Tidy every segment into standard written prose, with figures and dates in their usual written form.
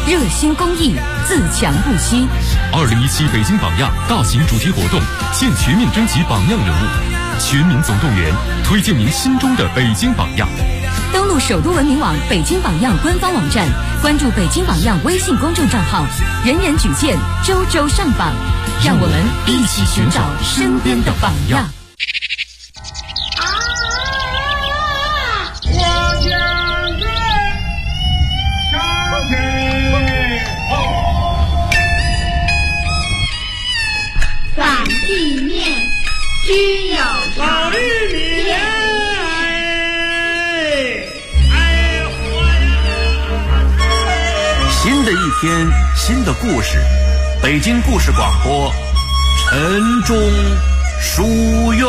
热心公益，自强不息。 2017北京榜样大型主题活动现全面征集榜样人物，全民总动员，推荐您心中的北京榜样。 登录首都文明网北京榜样官方网站，关注北京榜样微信公众账号，人人举荐，周周上榜，让我们一起寻找身边的榜样。 反地面只有老玉米， 新的一天，新的故事，北京故事广播，晨钟书院。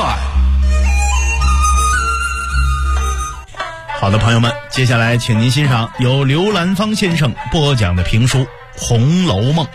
好的，朋友们，接下来请您欣赏由刘兰芳先生播讲的评书《红楼梦》。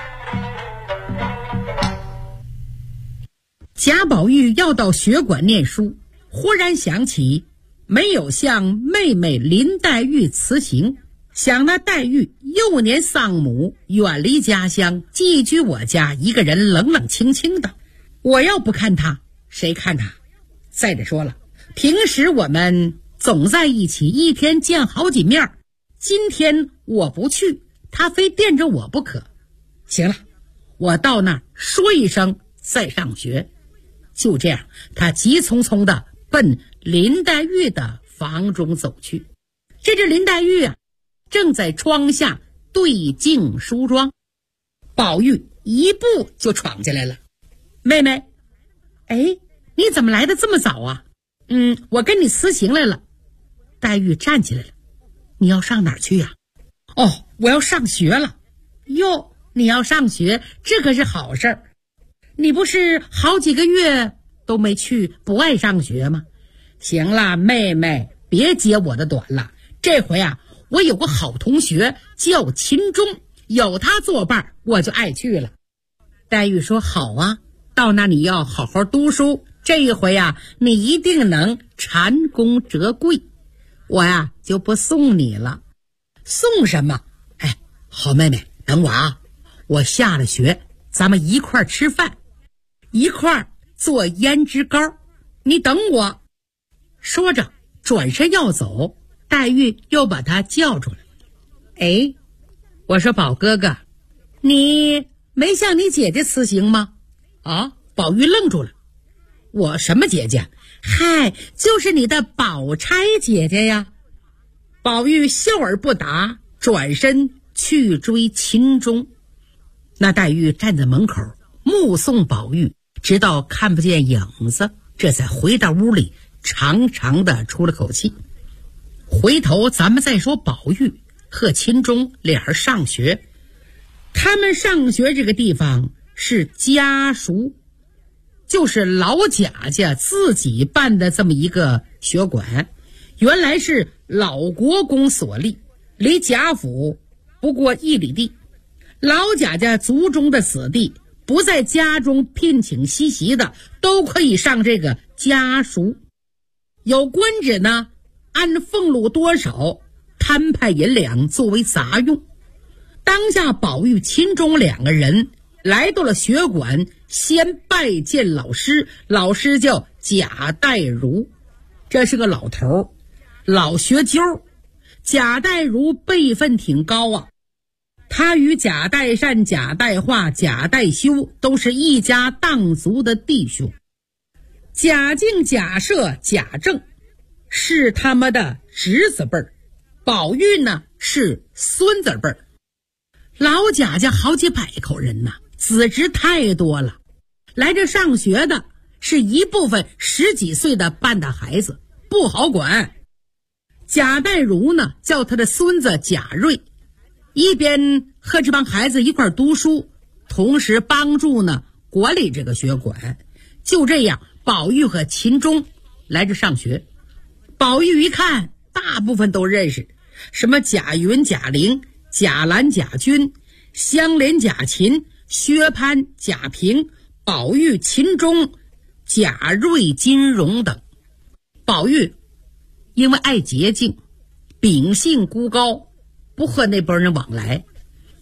贾宝玉要到学馆念书，忽然想起没有向妹妹林黛玉辞行，想那黛玉幼年丧母，远离家乡，寄居我家，一个人冷冷清清的，我要不看她，谁看她？再者说了，平时我们总在一起，一天见好几面，今天我不去，她非惦着我不可。行了，我到那儿说一声再上学。就这样，他急匆匆地奔林黛玉的房中走去。这只林黛玉啊，正在窗下对镜梳妆。宝玉一步就闯进来了。妹妹，哎，你怎么来的这么早啊？我跟你辞行来了。黛玉站起来了。你要上哪儿去呀？哦，我要上学了。哟，你要上学，这可是好事儿。你不是好几个月都没去，不爱上学吗？行了，妹妹，别揭我的短了。这回啊，我有个好同学叫秦钟，有他作伴，我就爱去了。黛玉说：好啊，到那你要好好读书，这一回啊，你一定能蟾宫折桂。我呀，就不送你了。送什么？哎，好妹妹，等我啊，我下了学，咱们一块儿吃饭，一块儿做胭脂膏，你等我。说着转身要走，黛玉又把他叫住了。哎，我说宝哥哥，你没向你姐姐辞行吗？啊，宝玉愣住了。我什么姐姐？嗨，就是你的宝钗姐姐呀。宝玉笑而不答，转身去追秦钟。那黛玉站在门口目送宝玉，直到看不见影子，这才回到屋里，长长的出了口气。回头咱们再说宝玉和秦钟俩人上学。他们上学这个地方是家塾，就是老贾家自己办的这么一个学馆，原来是老国公所立，离贾府不过1里地。老贾家族中的子弟不在家中聘请习习的，都可以上这个家塾。有官职呢，按俸禄多少摊派银两作为杂用。当下宝玉、秦钟两个人来到了学馆，先拜见老师，老师叫贾代儒，这是个老头，老学究。贾代儒辈分挺高啊，他与贾代善、贾代化、贾代修都是一家当族的弟兄。贾敬、贾赦、贾政是他们的侄子辈儿，宝玉呢是孙子辈儿。老贾家好几百口人呐，子侄太多了。来这上学的是一部分10几岁的半大孩子，不好管。贾代儒呢叫他的孙子贾瑞，一边和这帮孩子一块读书，同时帮助呢管理这个学馆。就这样，宝玉和秦钟来这上学。宝玉一看，大部分都认识，什么贾云、贾玲、贾兰、贾君、香莲、贾琴、薛蟠、贾平、宝玉、秦钟、贾瑞、金荣等。宝玉因为爱洁净，秉性孤高，不和那帮人往来，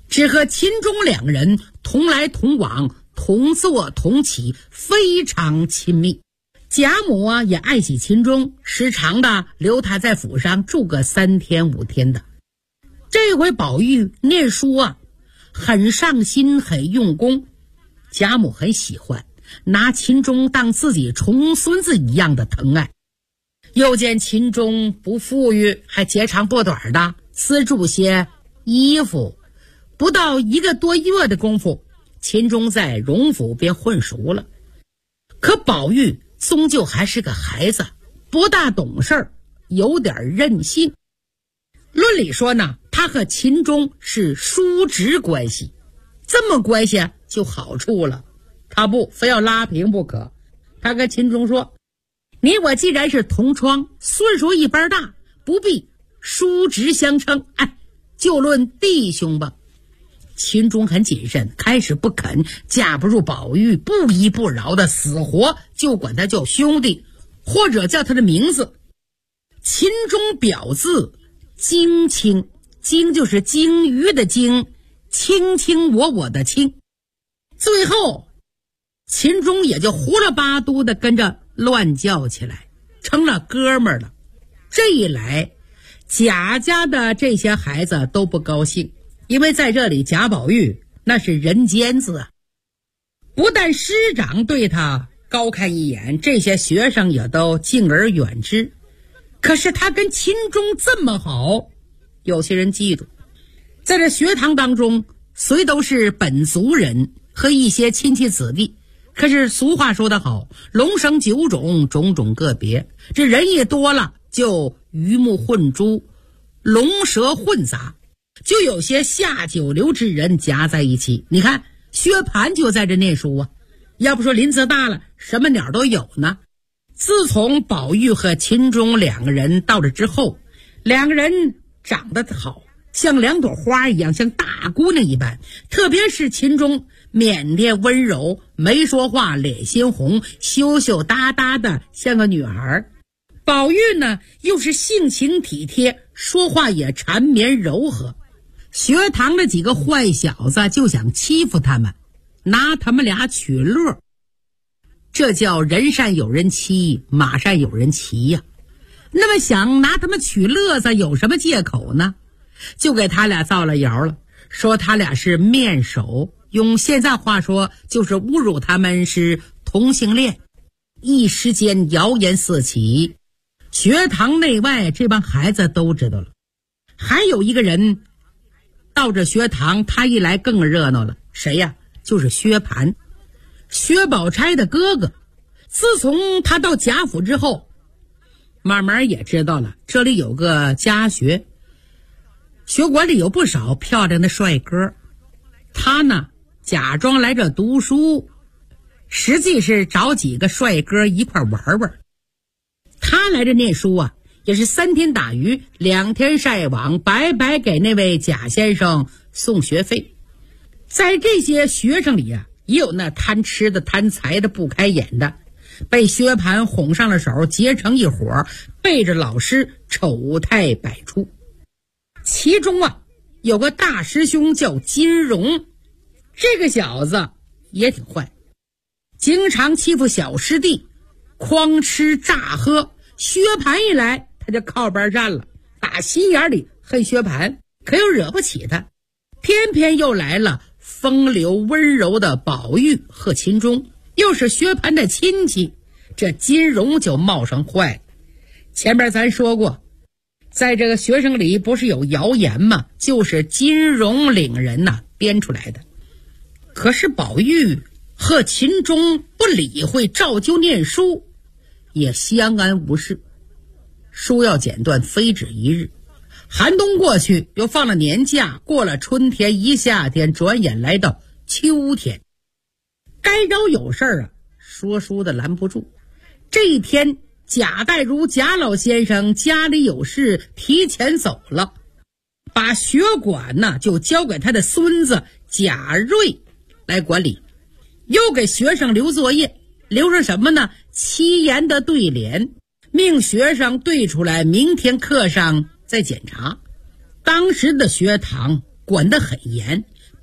只和秦钟两人同来同往，同坐同起，非常亲密。贾母啊也爱惜秦钟，时常的留他在府上住个3天5天的。这回宝玉念书啊很上心很用功，贾母很喜欢，拿秦钟当自己重孙子一样的疼爱。又见秦钟不富裕，还截长补短的资助些衣服，不到1个多月的功夫，秦钟在荣府便混熟了。可宝玉终究还是个孩子，不大懂事，有点任性。论理说呢，他和秦钟是叔侄关系，这么关系就好处了。他不非要拉平不可。他跟秦钟说，你我既然是同窗，岁数一般大，不必叔侄相称，就论弟兄吧。秦钟很谨慎，开始不肯，架不住宝玉不依不饶的死活就管他叫兄弟，或者叫他的名字。秦钟表字荆青，荆就是鲸鱼的鲸，卿卿我的卿。最后秦钟也就胡了八嘟的跟着乱叫起来，成了哥们儿了。这一来，贾家的这些孩子都不高兴，因为在这里贾宝玉那是人尖子啊。不但师长对他高看一眼，这些学生也都敬而远之。可是他跟秦钟这么好，有些人嫉妒。在这学堂当中，虽都是本族人和一些亲戚子弟，可是俗话说得好，龙生九种，种种个别。这人一多了，就鱼目混珠，龙蛇混杂，就有些下九流之人夹在一起。你看薛蟠就在这念书啊，要不说林子大了，什么鸟都有呢。自从宝玉和秦钟两个人到了之后，两个人长得好，像2朵花一样，像大姑娘一般。特别是秦钟腼腆温柔，没说话脸鲜红，羞羞答答的像个女孩。宝玉呢又是性情体贴，说话也缠绵柔和。学堂的几个坏小子就想欺负他们，拿他们俩取乐。这叫人善有人欺，马善有人骑呀。那么想拿他们取乐子，有什么借口呢？就给他俩造了谣了，说他俩是面首，用现在话说就是侮辱他们是同性恋。一时间谣言四起，学堂内外这帮孩子都知道了。还有一个人到这学堂，他一来更热闹了。谁呀？就是薛蟠，薛宝钗的哥哥。自从他到贾府之后，慢慢也知道了这里有个家学，学馆里有不少漂亮的帅哥。他呢假装来这读书，实际是找几个帅哥一块玩玩。他来这念书啊，也是3天打鱼2天晒网，白白给那位贾先生送学费。在这些学生里啊，也有那贪吃的贪财的不开眼的，被薛蟠哄上了手，结成一伙，背着老师丑态百出。其中啊有个大师兄叫金荣，这个小子也挺坏，经常欺负小师弟，诓吃诈喝。薛蟠一来他就靠边站了，打心眼里恨薛蟠，可又惹不起他。偏偏又来了风流温柔的宝玉和秦钟，又是薛蟠的亲戚，这金荣就冒上坏。前面咱说过，在这个学生里不是有谣言吗？就是金荣领人编出来的。可是宝玉和秦钟不理会，照旧念书，也相安无事。书要剪断，非止一日。寒冬过去，又放了年假，过了春天，一夏天，转眼来到秋天。该着有事儿说书的拦不住。这一天，贾代儒贾老先生家里有事，提前走了，把学馆就交给他的孙子贾瑞来管理，又给学生留作业，留着什么呢？7言的对联，命学生对出来，明天课上再检查。当时的学堂管得很严，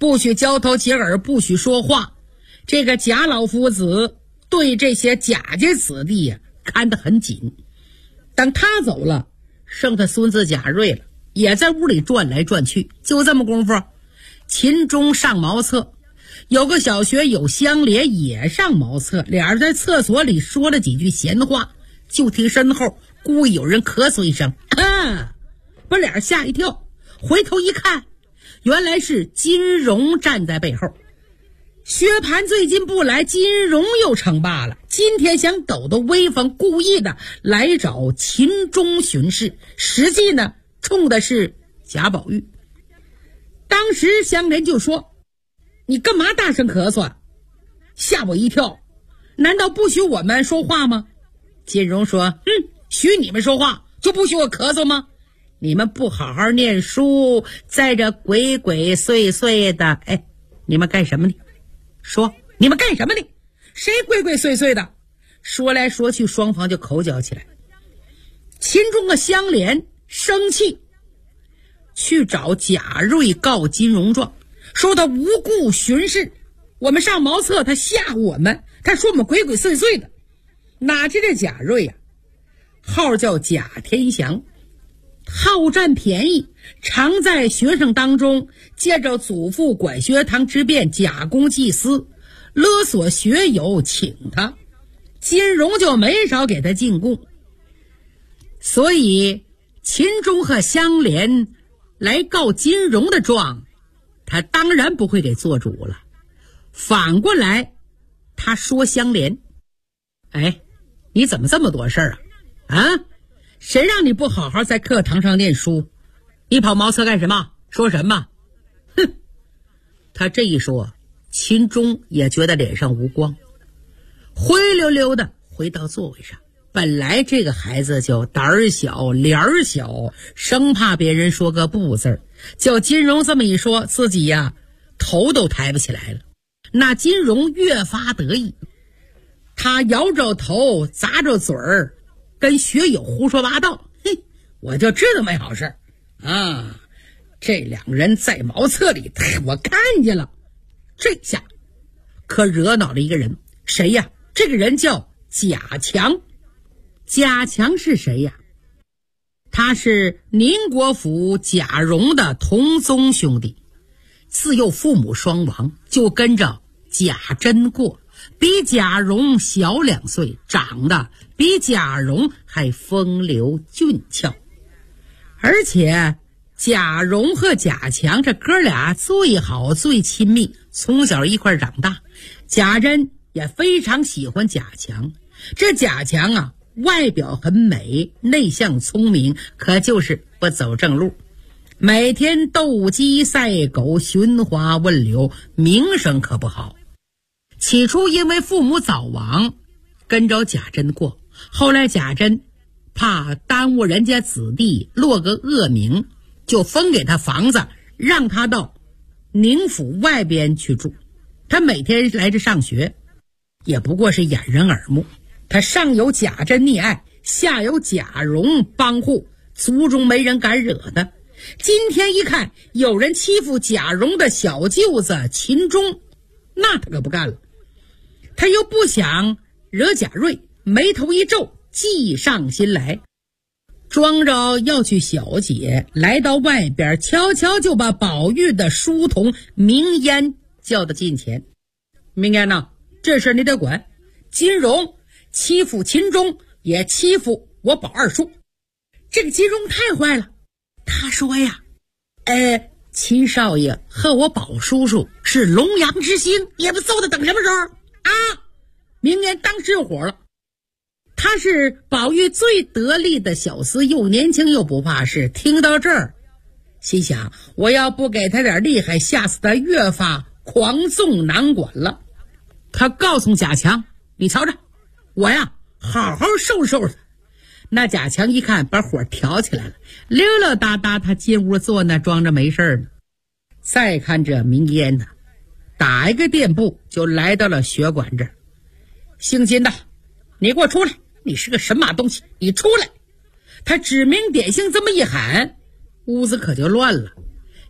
不许交头接耳，不许说话。这个贾老夫子对这些贾家子弟呀看得很紧。等他走了，剩他孙子贾瑞了，也在屋里转来转去。就这么功夫，秦钟上茅厕，有个小学友香莲也上茅厕，俩人在厕所里说了几句闲话，就听身后故意有人咳嗽一声，把俩人吓一跳，回头一看，原来是金荣站在背后。薛蟠最近不来，金荣又称霸了。今天想抖抖威风，故意的来找秦钟巡视，实际呢冲的是贾宝玉。当时香莲就说：“你干嘛大声咳嗽啊？吓我一跳，难道不许我们说话吗？”金荣说：“许你们说话，就不许我咳嗽吗？你们不好好念书，在这鬼鬼祟祟的，你们干什么呢？说你们干什么呢？谁鬼鬼祟祟的？”说来说去，双方就口角起来。秦钟和香莲生气，去找贾瑞告金荣状，说他无故巡视，我们上茅厕他吓唬我们，他说我们鬼鬼祟祟的。哪知这贾瑞啊，号叫贾天祥，好占便宜，常在学生当中借着祖父管学堂之便假公济私，勒索学友请他。金荣就没少给他进贡，所以秦钟和香莲来告金荣的状，他当然不会给做主了。反过来他说香莲：“你怎么这么多事儿啊？谁让你不好好在课堂上念书？你跑茅厕干什么？说什么？”他这一说，秦钟也觉得脸上无光，灰溜溜的回到座位上。本来这个孩子就胆儿小脸儿小，生怕别人说个不字儿，叫金荣这么一说，自己呀头都抬不起来了。那金荣越发得意，他摇着头咂着嘴儿，跟学友胡说八道。我就知道没好事啊！这两个人在茅厕里，我看见了。这下可惹恼了一个人，谁呀？这个人叫贾强。贾强是谁呀？他是宁国府贾蓉的同宗兄弟，自幼父母双亡，就跟着贾珍过，比贾蓉小2岁，长得比贾蓉还风流俊俏。而且贾蓉和贾强这哥俩最好最亲密，从小一块长大。贾珍也非常喜欢贾强。这贾强啊，外表很美，内向聪明，可就是不走正路，每天斗鸡赛狗，寻花问柳，名声可不好。起初因为父母早亡，跟着贾珍过，后来贾珍怕耽误人家子弟落个恶名，就分给他房子，让他到宁府外边去住。他每天来这上学，也不过是掩人耳目。他上有贾珍溺爱，下有贾蓉帮护，族中没人敢惹他。今天一看有人欺负贾蓉的小舅子秦钟，那他可不干了。他又不想惹贾瑞，眉头一皱，计上心来，装着要去小解，来到外边，悄悄就把宝玉的书童明烟叫到近前。明烟呐，这事你得管，金荣欺负秦钟，也欺负我宝二叔。这个金荣太坏了，他说呀，秦少爷和我宝叔叔是龙阳之星，也不揍他等什么时候啊？明年当时就火了。他是宝玉最得力的小厮，又年轻又不怕事。听到这儿，心想我要不给他点厉害，吓死他越发狂纵难管了。他告诉贾强，你瞧着我呀，好好收拾收拾他。那贾强一看把火挑起来了，溜溜达达他进屋坐那，装着没事呢。再看这明烟呢，打一个垫步就来到了学馆这儿。姓金的，你给我出来，你是个神马东西，你出来。他指名点姓这么一喊，屋子可就乱了。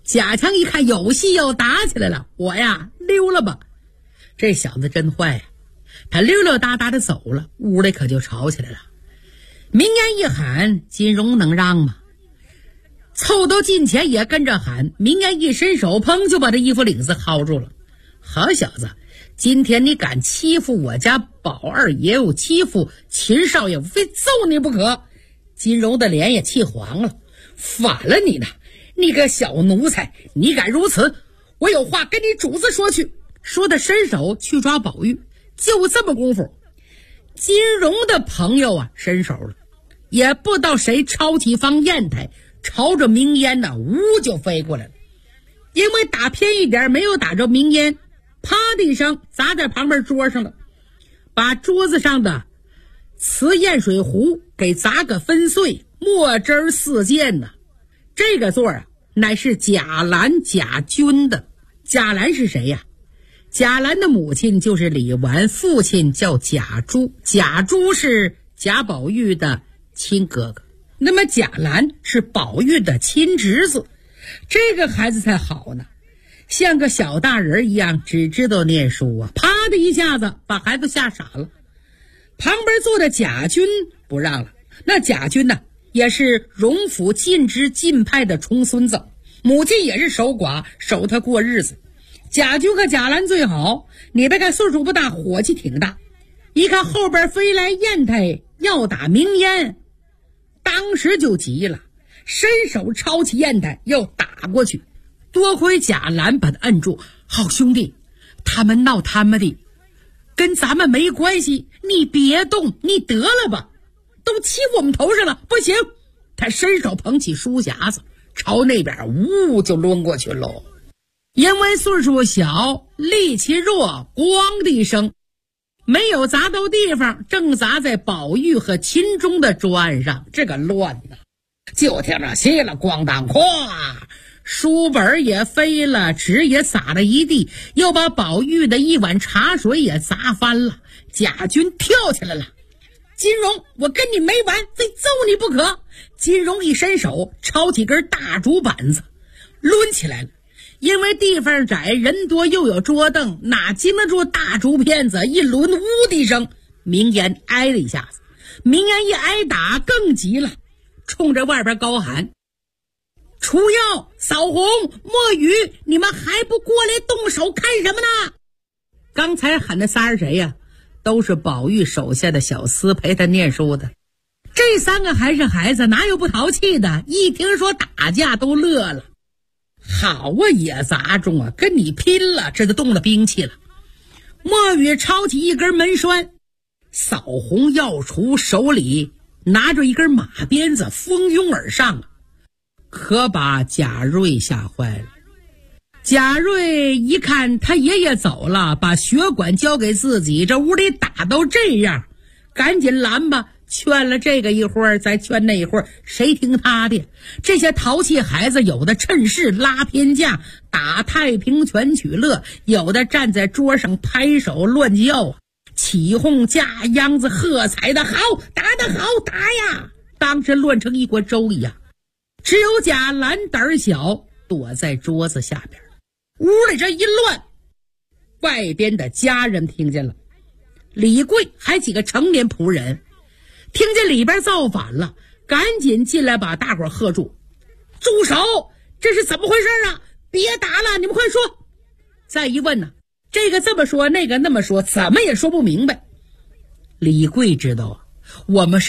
贾强一看有戏要打起来了，我呀溜了吧。这小子真坏呀，他溜溜达达的走了，屋里可就吵起来了。明烟一喊，金荣能让吗？凑到近前也跟着喊，明烟一伸手，砰就把这衣服领子薅住了。好小子，今天你敢欺负我家宝二爷，又欺负秦少爷，我非揍你不可。金荣的脸也气黄了，反了你呢，你个小奴才，你敢如此，我有话跟你主子说去。说他伸手去抓宝玉，就这么功夫，金荣的朋友啊伸手了，也不知道谁抄起方砚台，朝着明烟呢呜就飞过来了。因为打偏一点，没有打着明烟，啪的一声砸在旁边桌上了，把桌子上的瓷砚水壶给砸个分碎，墨汁四溅呢。这个座啊乃是贾兰贾君的。贾兰是谁呀？贾兰的母亲就是李纨，父亲叫贾珠，贾珠是贾宝玉的亲哥哥，那么贾兰是宝玉的亲侄子。这个孩子才好呢，像个小大人一样，只知道念书啊，啪的一下子把孩子吓傻了。旁边坐的贾君不让了，那贾君呢也是荣府尽职尽派的重孙子，母亲也是守寡，守他过日子。贾君和贾兰最好，你别看岁数不大，火气挺大。一看后边飞来砚台要打明烟，当时就急了，伸手抄起砚台要打过去。多亏贾兰把他摁住，好兄弟，他们闹他们的，跟咱们没关系，你别动，你得了吧，都欺负我们头上了，不行。他伸手捧起书匣子，朝那边呜就抡过去喽。因为岁数小，力气弱，咣的一声，没有砸到地方，正砸在宝玉和秦钟的桌案上。这个乱呐，就听着稀了咣当咵，书本也飞了，纸也洒了一地，又把宝玉的一碗茶水也砸翻了。贾君跳起来了，金荣，我跟你没完，非揍你不可。金荣一伸手，抄起根大竹板子抡起来了。因为地方窄，人多，又有桌凳，哪经得住大竹片子一抡，呜的一声，明烟挨了一下子。明烟一挨打更急了，冲着外边高喊，除药、扫红、墨雨，你们还不过来动手看什么呢？刚才喊的仨是谁呀？都是宝玉手下的小厮，陪他念书的。这三个还是孩子，哪有不淘气的？一听说打架都乐了。好啊，野杂种啊，跟你拼了，这就动了兵器了。墨雨抄起一根门栓，扫红药厨手里拿着一根马鞭子，蜂拥而上，可把贾瑞吓坏了。贾瑞一看他爷爷走了，把血管交给自己，这屋里打到这样，赶紧拦吧，劝了这个一会儿，再劝那一会儿，谁听他的？这些淘气孩子，有的趁势拉偏架，打太平拳取乐，有的站在桌上拍手乱叫，起哄架秧子喝彩的好，打得好，打呀！当时乱成一锅粥一样。只有贾兰胆小，躲在桌子下边。屋里这一乱，外边的家人听见了，李贵还几个成年仆人听见里边造反了，赶紧进来把大伙喝住，住手，这是怎么回事啊？别打了，你们快说。再一问呢，这个这么说，那个那么说，怎么也说不明白。李贵知道啊，我们是